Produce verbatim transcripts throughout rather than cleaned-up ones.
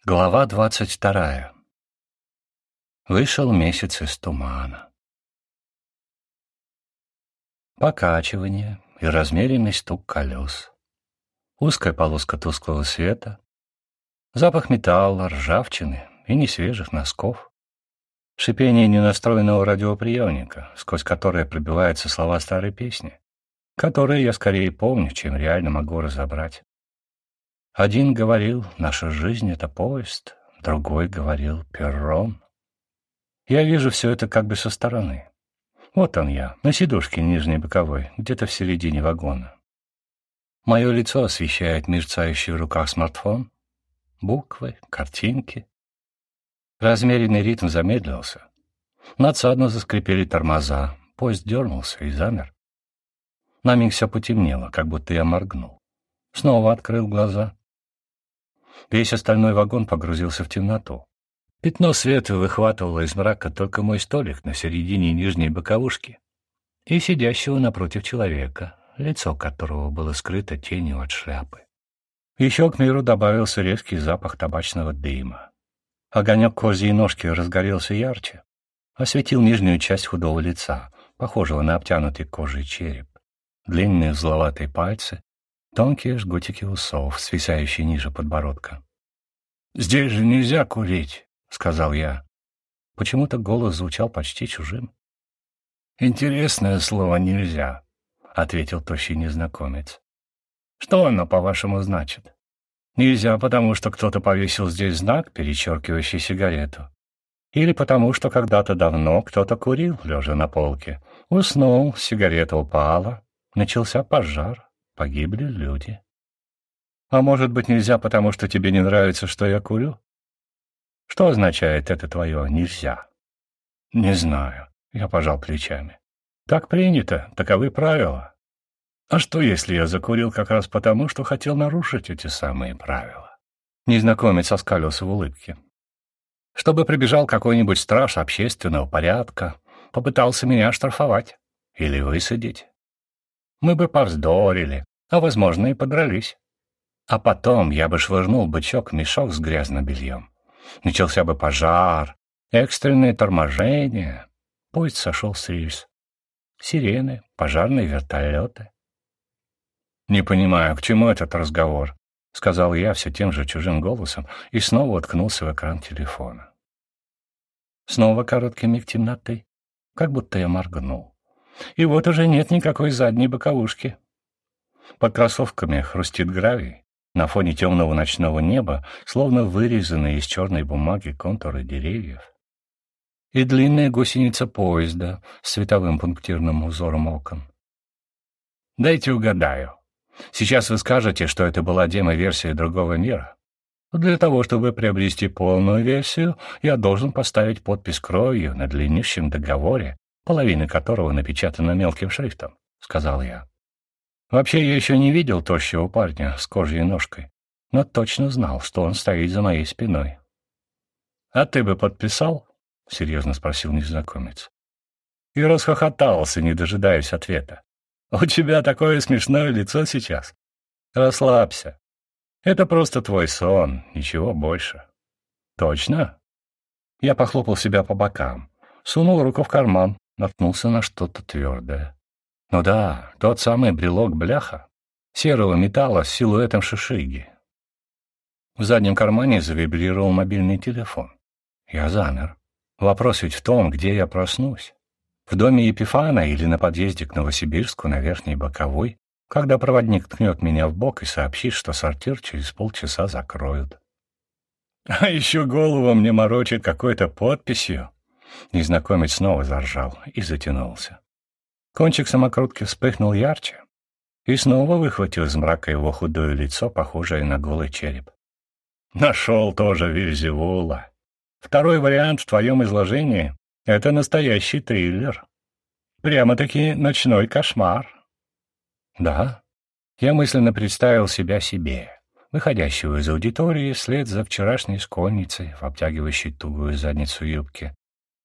Глава двадцать вторая. Вышел месяц из тумана. Покачивание и размеренный стук колес. Узкая полоска тусклого света. Запах металла, ржавчины и несвежих носков. Шипение ненастроенного радиоприемника, сквозь которое пробиваются слова старой песни, которые я скорее помню, чем реально могу разобрать. Один говорил, наша жизнь — это поезд, другой говорил, перрон. Я вижу все это как бы со стороны. Вот он я, на сидушке нижней боковой, где-то в середине вагона. Мое лицо освещает мерцающий в руках смартфон, буквы, картинки. Размеренный ритм замедлился. Надсадно заскрипели тормоза, поезд дернулся и замер. На миг все потемнело, как будто я моргнул. Снова открыл глаза. Весь остальной вагон погрузился в темноту. Пятно света выхватывало из мрака только мой столик на середине нижней боковушки и сидящего напротив человека, лицо которого было скрыто тенью от шляпы. Еще к миру добавился резкий запах табачного дыма. Огонек козьей ножки разгорелся ярче, осветил нижнюю часть худого лица, похожего на обтянутый кожей череп, длинные узловатые пальцы, тонкие жгутики усов, свисающие ниже подбородка. «Здесь же нельзя курить», — сказал я. Почему-то голос звучал почти чужим. «Интересное слово «нельзя», — ответил тощий незнакомец. «Что оно, по-вашему, значит? Нельзя, потому что кто-то повесил здесь знак, перечеркивающий сигарету. Или потому что когда-то давно кто-то курил, лежа на полке. Уснул, сигарета упала, начался пожар. Погибли люди. А может быть, нельзя, потому что тебе не нравится, что я курю? Что означает это твое «нельзя»? Не знаю. Я пожал плечами. Так принято, таковы правила. А что, если я закурил как раз потому, что хотел нарушить эти самые правила? Незнакомец оскалился в улыбке. Чтобы прибежал какой-нибудь страж общественного порядка, попытался меня оштрафовать или высадить. Мы бы повздорили, а, возможно, и подрались. А потом я бы швырнул бычок в мешок с грязным бельем. Начался бы пожар, экстренное торможение. Поезд сошел с рельс. Сирены, пожарные вертолеты. «Не понимаю, к чему этот разговор?» — сказал я все тем же чужим голосом и снова уткнулся в экран телефона. Снова короткий миг темноты, как будто я моргнул. И вот уже нет никакой задней боковушки. Под кроссовками хрустит гравий, на фоне темного ночного неба, словно вырезанные из черной бумаги контуры деревьев. И длинная гусеница поезда с световым пунктирным узором окон. Дайте угадаю. Сейчас вы скажете, что это была демо-версия другого мира. Для того, чтобы приобрести полную версию, я должен поставить подпись кровью на длиннющем договоре, половина которого напечатана мелким шрифтом, — сказал я. Вообще, я еще не видел тощего парня с кожей ножкой, но точно знал, что он стоит за моей спиной. — А ты бы подписал? — серьезно спросил незнакомец. И расхохотался, не дожидаясь ответа. — У тебя такое смешное лицо сейчас. Расслабься. Это просто твой сон, ничего больше. — Точно? Я похлопал себя по бокам, сунул руку в карман, наткнулся на что-то твердое. Ну да, тот самый брелок-бляха, серого металла с силуэтом шишиги. В заднем кармане завибрировал мобильный телефон. Я замер. Вопрос ведь в том, где я проснусь. В доме Епифана или на подъезде к Новосибирску на Верхней Боковой, когда проводник ткнет меня в бок и сообщит, что сортир через полчаса закроют. А еще голову мне морочит какой-то подписью. Незнакомец снова заржал и затянулся. Кончик самокрутки вспыхнул ярче и снова выхватил из мрака его худое лицо, похожее на голый череп. Нашел тоже Вельзевула. Второй вариант в твоем изложении — это настоящий триллер. Прямо-таки ночной кошмар. Да, я мысленно представил себя себе, выходящего из аудитории вслед за вчерашней школьницей в обтягивающей тугую задницу юбки.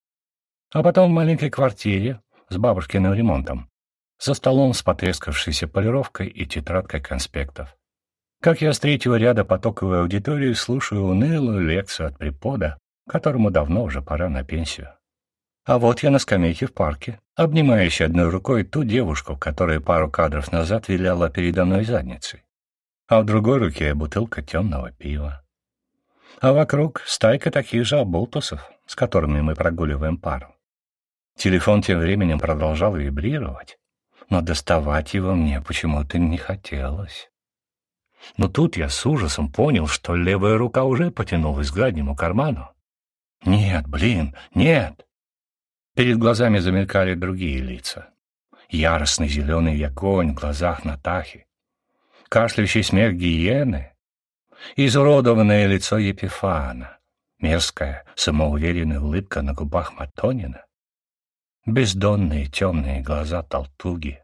А потом в маленькой квартире с бабушкиным ремонтом, за столом с потрескавшейся полировкой и тетрадкой конспектов. как я с третьего ряда потоковой аудитории слушаю унылую лекцию от препода, которому давно уже пора на пенсию. А вот я на скамейке в парке, обнимающий одной рукой ту девушку, которая пару кадров назад виляла передо мной задницей, а в другой руке бутылка темного пива. А вокруг стайка таких же оболтусов, с которыми мы прогуливаем пару. Телефон тем временем продолжал вибрировать, но доставать его мне почему-то не хотелось. Но тут я с ужасом понял, что левая рука уже потянулась к заднему карману. Нет, блин, нет! Перед глазами замелькали другие лица. Яростный зеленый огонь в глазах Натахи, кашляющий смех гиены, изуродованное лицо Епифана, мерзкая, самоуверенная улыбка на губах Матонина, бездонные темные глаза Талтуги.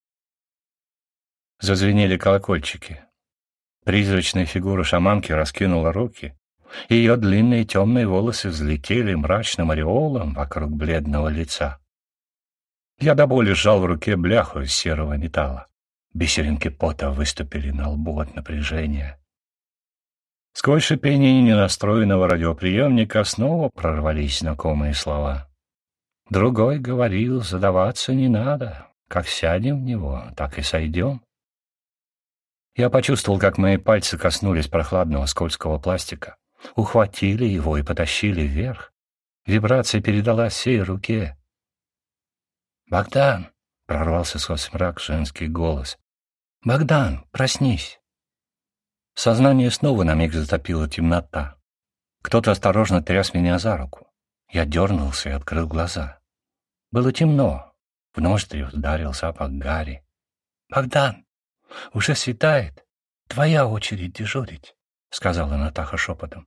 Зазвенели колокольчики. Призрачная фигура шаманки раскинула руки, и ее длинные темные волосы взлетели мрачным ореолом вокруг бледного лица. Я до боли сжал в руке бляху из серого металла. Бисеринки пота выступили на лбу от напряжения. Сквозь шипение ненастроенного радиоприемника снова прорвались знакомые слова. Другой говорил, задаваться не надо. Как сядем в него, так и сойдем. Я почувствовал, как мои пальцы коснулись прохладного скользкого пластика, ухватили его и потащили вверх. Вибрация передалась всей руке. «Богдан!» — прорвался сквозь мрак женский голос. «Богдан, проснись!» Сознание снова на миг затопила темнота. Кто-то осторожно тряс меня за руку. Я дернулся и открыл глаза. Было темно. В ноздри ударил запах гари. «Богдан, уже светает. Твоя очередь дежурить», — сказала Натаха шепотом.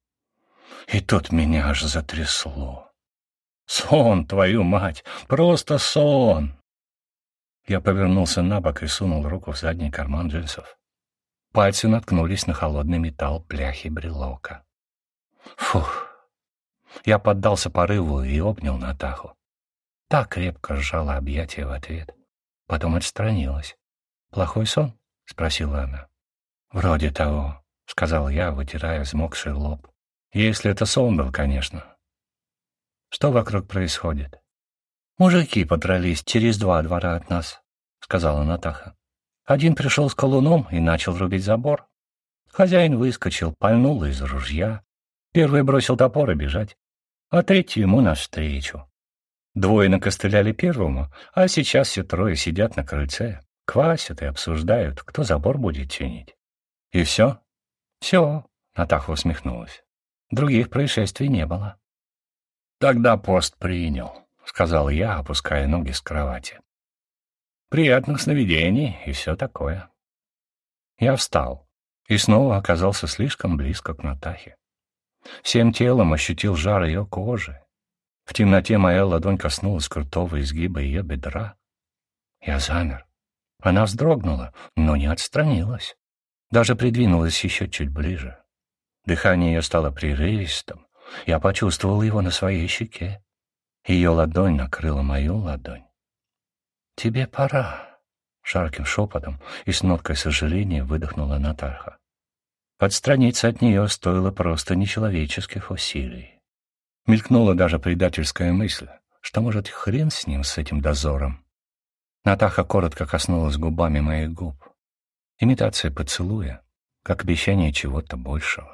И тут меня аж затрясло. Сон, твою мать, просто сон! Я повернулся на бок и сунул руку в задний карман джинсов. Пальцы наткнулись на холодный металл бляхи брелока. Фух! Я поддался порыву и обнял Натаху. Так крепко сжала объятия в ответ. Потом отстранилась. «Плохой сон?» — спросила она. «Вроде того», — сказал я, вытирая взмокший лоб. «Если это сон был, конечно». «Что вокруг происходит?» «Мужики подрались через два двора от нас», — сказала Натаха. «Один пришел с колуном и начал рубить забор. Хозяин выскочил, пальнул из ружья. Первый бросил топор и бежать, а третий ему навстречу. Двое накостыляли первому, а сейчас все трое сидят на крыльце, квасят и обсуждают, кто забор будет чинить». «И все?» «Все», — Натаха усмехнулась. «Других происшествий не было». «Тогда пост принял», — сказал я, опуская ноги с кровати. «Приятных сновидений и все такое». Я встал и снова оказался слишком близко к Натахе. Всем телом ощутил жар ее кожи. В темноте моя ладонь коснулась крутого изгиба ее бедра. Я замер. Она вздрогнула, но не отстранилась. Даже придвинулась еще чуть ближе. Дыхание ее стало прерывистым. Я почувствовал его на своей щеке. Ее ладонь накрыла мою ладонь. «Тебе пора», — жарким шепотом и с ноткой сожаления выдохнула Натаха. Отстраниться от нее стоило просто нечеловеческих усилий. Мелькнула даже предательская мысль, что, может, хрен с ним, с этим дозором. Натаха коротко коснулась губами моих губ. Имитация поцелуя, как обещание чего-то большего.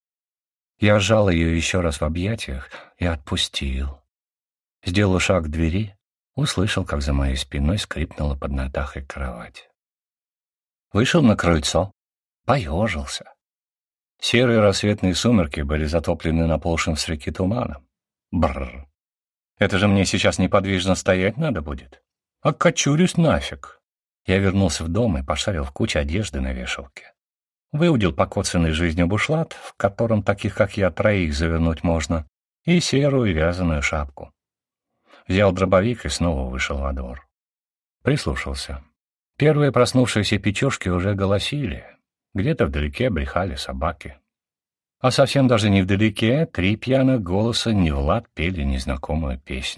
Я сжал ее еще раз в объятиях и отпустил. Сделал шаг к двери, услышал, как за моей спиной скрипнула под Натахой кровать. Вышел на крыльцо, поежился. Серые рассветные сумерки были затоплены наползшим с реки туманом. Бррр! Это же мне сейчас неподвижно стоять надо будет. Окочурюсь нафиг. Я вернулся в дом и пошарил в куче одежды на вешалке. Выудил покоцанный жизнью бушлат, в котором таких, как я, троих завернуть можно, и серую вязаную шапку. Взял дробовик и снова вышел во двор. Прислушался. Первые проснувшиеся печёшки уже голосили. Где-то вдалеке брехали собаки. А совсем даже не вдалеке три пьяных голоса не в лад пели незнакомую песню.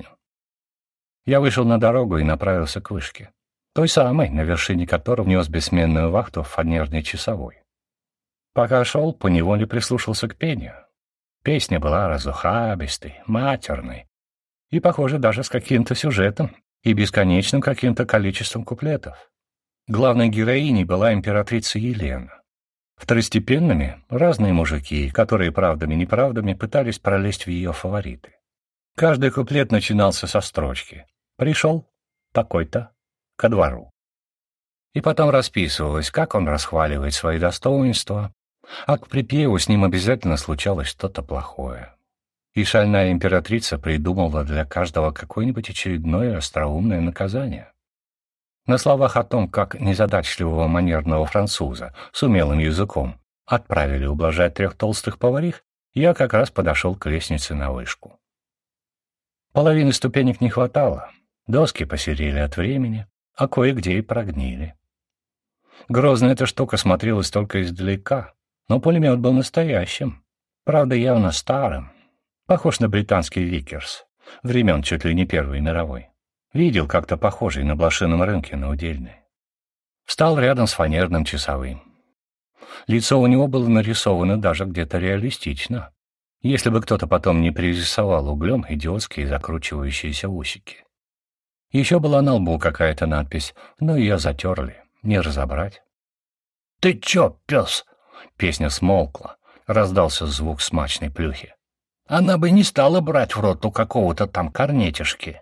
Я вышел на дорогу и направился к вышке, той самой, на вершине которой внес бессменную вахту фанерный часовой. Пока шел, поневоле прислушался к пению. Песня была разухабистой, матерной и, похоже, даже с каким-то сюжетом и бесконечным каким-то количеством куплетов. Главной героиней была императрица Елена. Второстепенными — разные мужики, которые правдами-неправдами пытались пролезть в ее фавориты. Каждый куплет начинался со строчки «Пришел такой-то ко двору». И потом расписывалось, как он расхваливает свои достоинства, а к припеву с ним обязательно случалось что-то плохое. И шальная императрица придумала для каждого какое-нибудь очередное остроумное наказание. На словах о том, как незадачливого манерного француза с умелым языком отправили ублажать трех толстых поварих, я как раз подошел к лестнице на вышку. Половины ступенек не хватало, доски посерели от времени, а кое-где и прогнили. Грозно эта штука смотрелась только издалека, но пулемет был настоящим, правда, явно старым, похож на британский Викерс, времен чуть ли не Первой мировой. Видел как-то похожий на блошином рынке на Удельной. Встал рядом с фанерным часовым. Лицо у него было нарисовано даже где-то реалистично, если бы кто-то потом не пририсовал углем идиотские закручивающиеся усики. Еще была на лбу какая-то надпись, но ее затерли, не разобрать. «Ты че, пес?» Песня смолкла, раздался звук смачной плюхи. «Она бы не стала брать в рот у какого-то там корнетишки».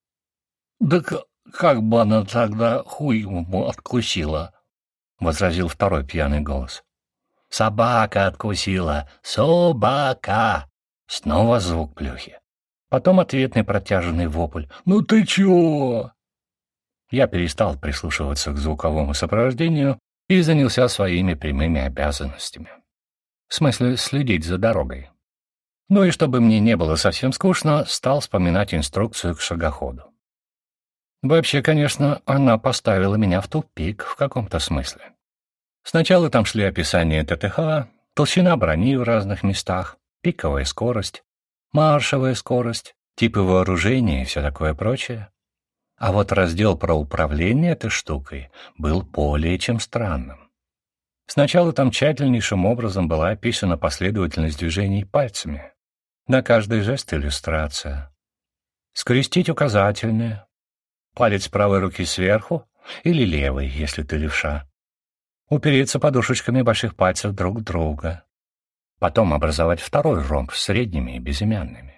«Да как бы она тогда хуй ему откусила?» — возразил второй пьяный голос. «Собака откусила! Собака!» Снова звук плюхи. Потом ответный протяжный вопль. «Ну ты чего?» Я перестал прислушиваться к звуковому сопровождению и занялся своими прямыми обязанностями. В смысле, следить за дорогой. Ну и чтобы мне не было совсем скучно, стал вспоминать инструкцию к шагоходу. Вообще, конечно, она поставила меня в тупик в каком-то смысле. Сначала там шли описания ТТХ, толщина брони в разных местах, пиковая скорость, маршевая скорость, типы вооружения и все такое прочее. А вот раздел про управление этой штукой был более чем странным. Сначала там тщательнейшим образом была описана последовательность движений пальцами. На каждый жест иллюстрация. Скрестить указательные. Палец правой руки сверху или левой, если ты левша. Упереться подушечками больших пальцев друг к другу. Потом образовать второй ромб с средними и безымянными.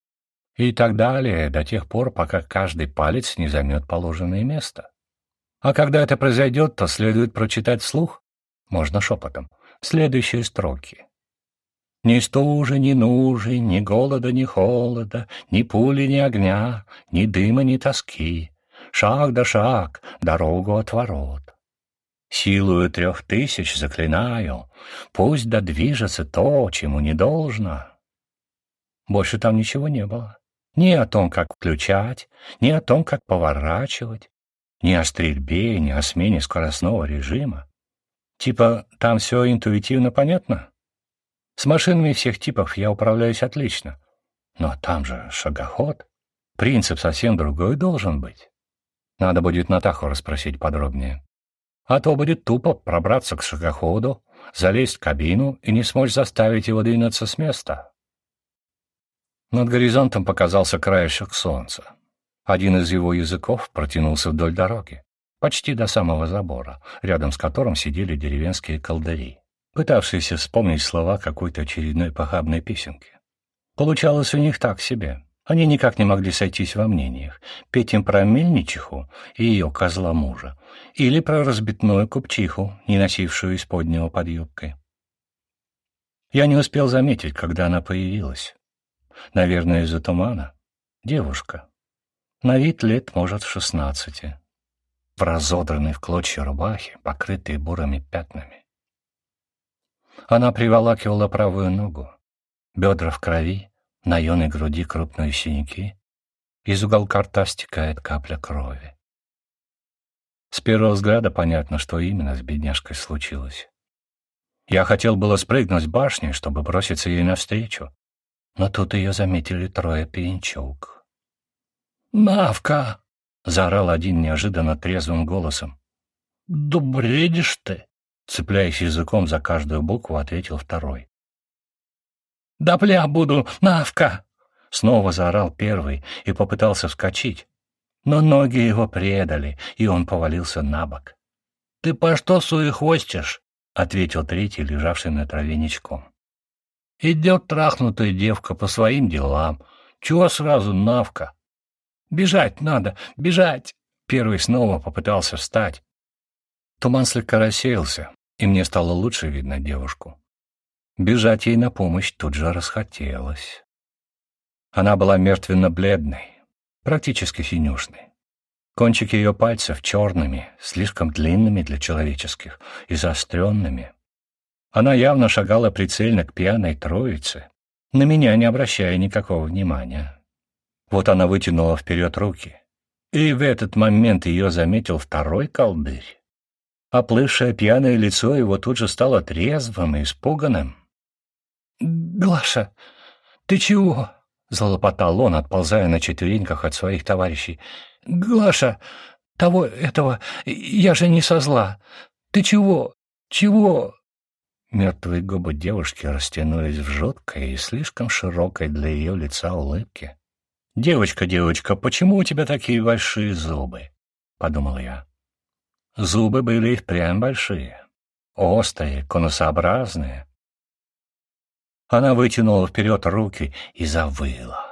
И так далее до тех пор, пока каждый палец не займет положенное место. А когда это произойдет, то следует прочитать вслух, можно шепотом, следующие строки. «Ни стужи, ни нужи, ни голода, ни холода, ни пули, ни огня, ни дыма, ни тоски. Шаг да шаг, дорогу от ворот. Силою трех тысяч заклинаю, пусть да движется то, чему не должно». Больше там ничего не было. Ни о том, как включать, ни о том, как поворачивать, ни о стрельбе, ни о смене скоростного режима. Типа, там все интуитивно понятно? С машинами всех типов я управляюсь отлично. Но там же шагоход. Принцип совсем другой должен быть. Надо будет Натаху расспросить подробнее. А то будет тупо пробраться к шагоходу, залезть в кабину и не смочь заставить его двинуться с места. Над горизонтом показался краешек солнца. Один из его языков протянулся вдоль дороги, почти до самого забора, рядом с которым сидели деревенские колдыри, пытавшиеся вспомнить слова какой-то очередной похабной песенки. Получалось у них так себе. Они никак не могли сойтись во мнениях, петь им про мельничиху и ее козла мужа, или про разбитную купчиху, не носившую исподнего под юбкой. Я не успел заметить, когда она появилась. Наверное, из-за тумана. Девушка. На вид лет, может, шестнадцати. В разодранной в клочья рубахе, покрытой бурыми пятнами. Она приволакивала правую ногу. Бедра в крови, на юной груди крупные синяки. Из уголка рта стекает капля крови. С первого взгляда понятно, что именно с бедняжкой случилось. Я хотел было спрыгнуть с башни, чтобы броситься ей навстречу, но тут ее заметили трое пьянчук. «Навка!» — заорал один неожиданно трезвым голосом. «Да бредишь ты! Цепляясь языком за каждую букву, ответил второй. «Допля буду, Навка!» Снова заорал первый и попытался вскочить, но ноги его предали, и он повалился на бок. «Ты по что суехвостишь?» — ответил третий, лежавший на траве ничком. «Идет трахнутая девка по своим делам. Чего сразу, Навка?» «Бежать надо, бежать!» Первый снова попытался встать. Туман слегка рассеялся, и мне стало лучше видно девушку. Бежать ей на помощь тут же расхотелось. Она была мертвенно-бледной, практически синюшной. Кончики ее пальцев черными, слишком длинными для человеческих и заостренными. Она явно шагала прицельно к пьяной троице, на меня не обращая никакого внимания. Вот она вытянула вперед руки, и в этот момент ее заметил второй колдырь. Оплывшее пьяное лицо его тут же стало трезвым и испуганным. «Глаша, ты чего?» — залопотал он, отползая на четвереньках от своих товарищей. «Глаша, того, этого, я же не со зла. Ты чего? Чего?» Мертвые губы девушки растянулись в жуткой и слишком широкой для ее лица улыбке. «Девочка, девочка, почему у тебя такие большие зубы?» — подумал я. Зубы были и впрямь большие, острые, конусообразные. Она вытянула вперед руки и завыла.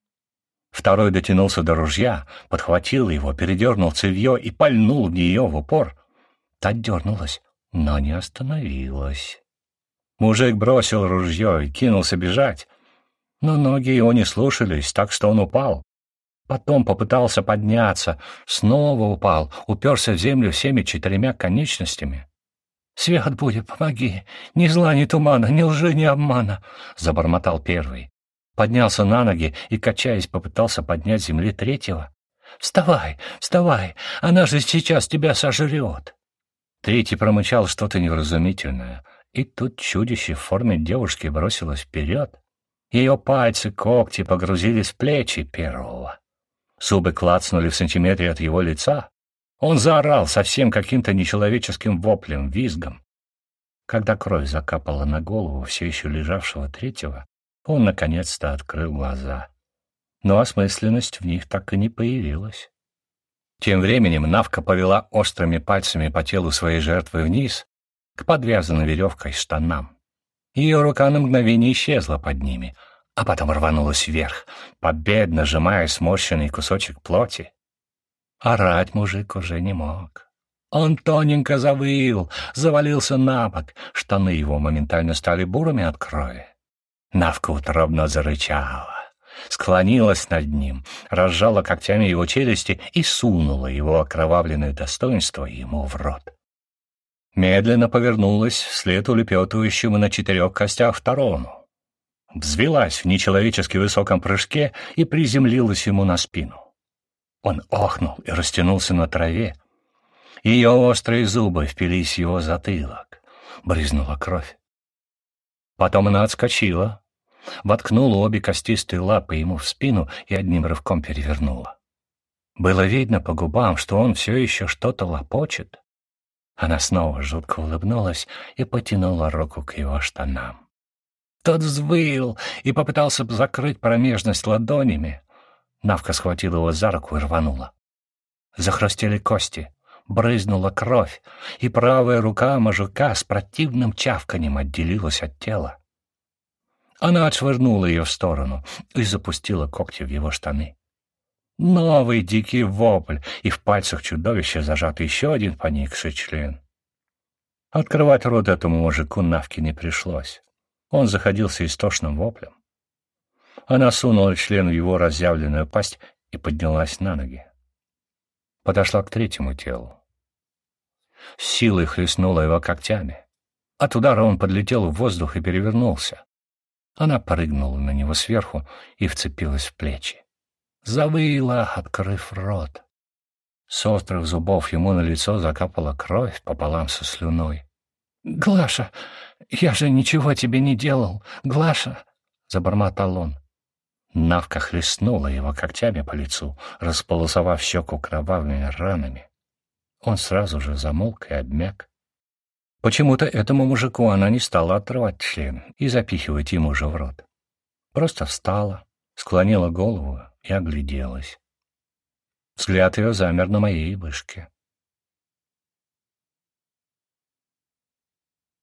Второй дотянулся до ружья, подхватил его, передернул цевье и пальнул в нее в упор. Та дернулась, но не остановилась. Мужик бросил ружье и кинулся бежать, но ноги его не слушались, так что он упал. Потом попытался подняться, снова упал, уперся в землю всеми четырьмя конечностями. «Свет будет, помоги! Ни зла, ни тумана, ни лжи, ни обмана!» — забормотал первый. Поднялся на ноги и, качаясь, попытался поднять с земли третьего. «Вставай, вставай! Она же сейчас тебя сожрет!» Третий промычал что-то невразумительное, и тут чудище в форме девушки бросилось вперед. Ее пальцы, когти погрузились в плечи первого. Зубы клацнули в сантиметре от его лица. Он заорал совсем каким-то нечеловеческим воплем, визгом. Когда кровь закапала на голову все еще лежавшего третьего, он наконец-то открыл глаза. Но осмысленность в них так и не появилась. Тем временем Навка повела острыми пальцами по телу своей жертвы вниз, к подвязанной веревкой штанам. Ее рука на мгновение исчезла под ними, а потом рванулась вверх, победно сжимая сморщенный кусочек плоти. Орать мужик уже не мог. Он тоненько завыл, завалился на бок, штаны его моментально стали бурыми от крови. Навка утробно зарычала, склонилась над ним, разжала когтями его челюсти и сунула его окровавленное достоинство ему в рот. Медленно повернулась вслед улепетывающему на четырех костях второму. Взвилась в нечеловечески высоком прыжке и приземлилась ему на спину. Он охнул и растянулся на траве. Ее острые зубы впились в его затылок. Брызнула кровь. Потом она отскочила, воткнула обе костистые лапы ему в спину и одним рывком перевернула. Было видно по губам, что он все еще что-то лопочет. Она снова жутко улыбнулась и потянула руку к его штанам. Тот взвыл и попытался закрыть промежность ладонями. Навка схватила его за руку и рванула. Захрустели кости, брызнула кровь, и правая рука мужика с противным чавканьем отделилась от тела. Она отшвырнула ее в сторону и запустила когти в его штаны. Новый дикий вопль, и в пальцах чудовища зажат еще один поникший член. Открывать рот этому мужику Навке не пришлось. Он заходился истошным воплем. Она сунула член в его разъявленную пасть и поднялась на ноги. Подошла к третьему телу. С силой хлестнула его когтями. От удара он подлетел в воздух и перевернулся. Она прыгнула на него сверху и вцепилась в плечи. Завыла, открыв рот. С острых зубов ему на лицо закапала кровь пополам со слюной. «Глаша, я же ничего тебе не делал, Глаша!» — забормотал он. Навка хлестнула его когтями по лицу, располосовав щеку кровавыми ранами. Он сразу же замолк и обмяк. Почему-то этому мужику она не стала отрывать член и запихивать ему же в рот. Просто встала, склонила голову и огляделась. Взгляд ее замер на моей вышке.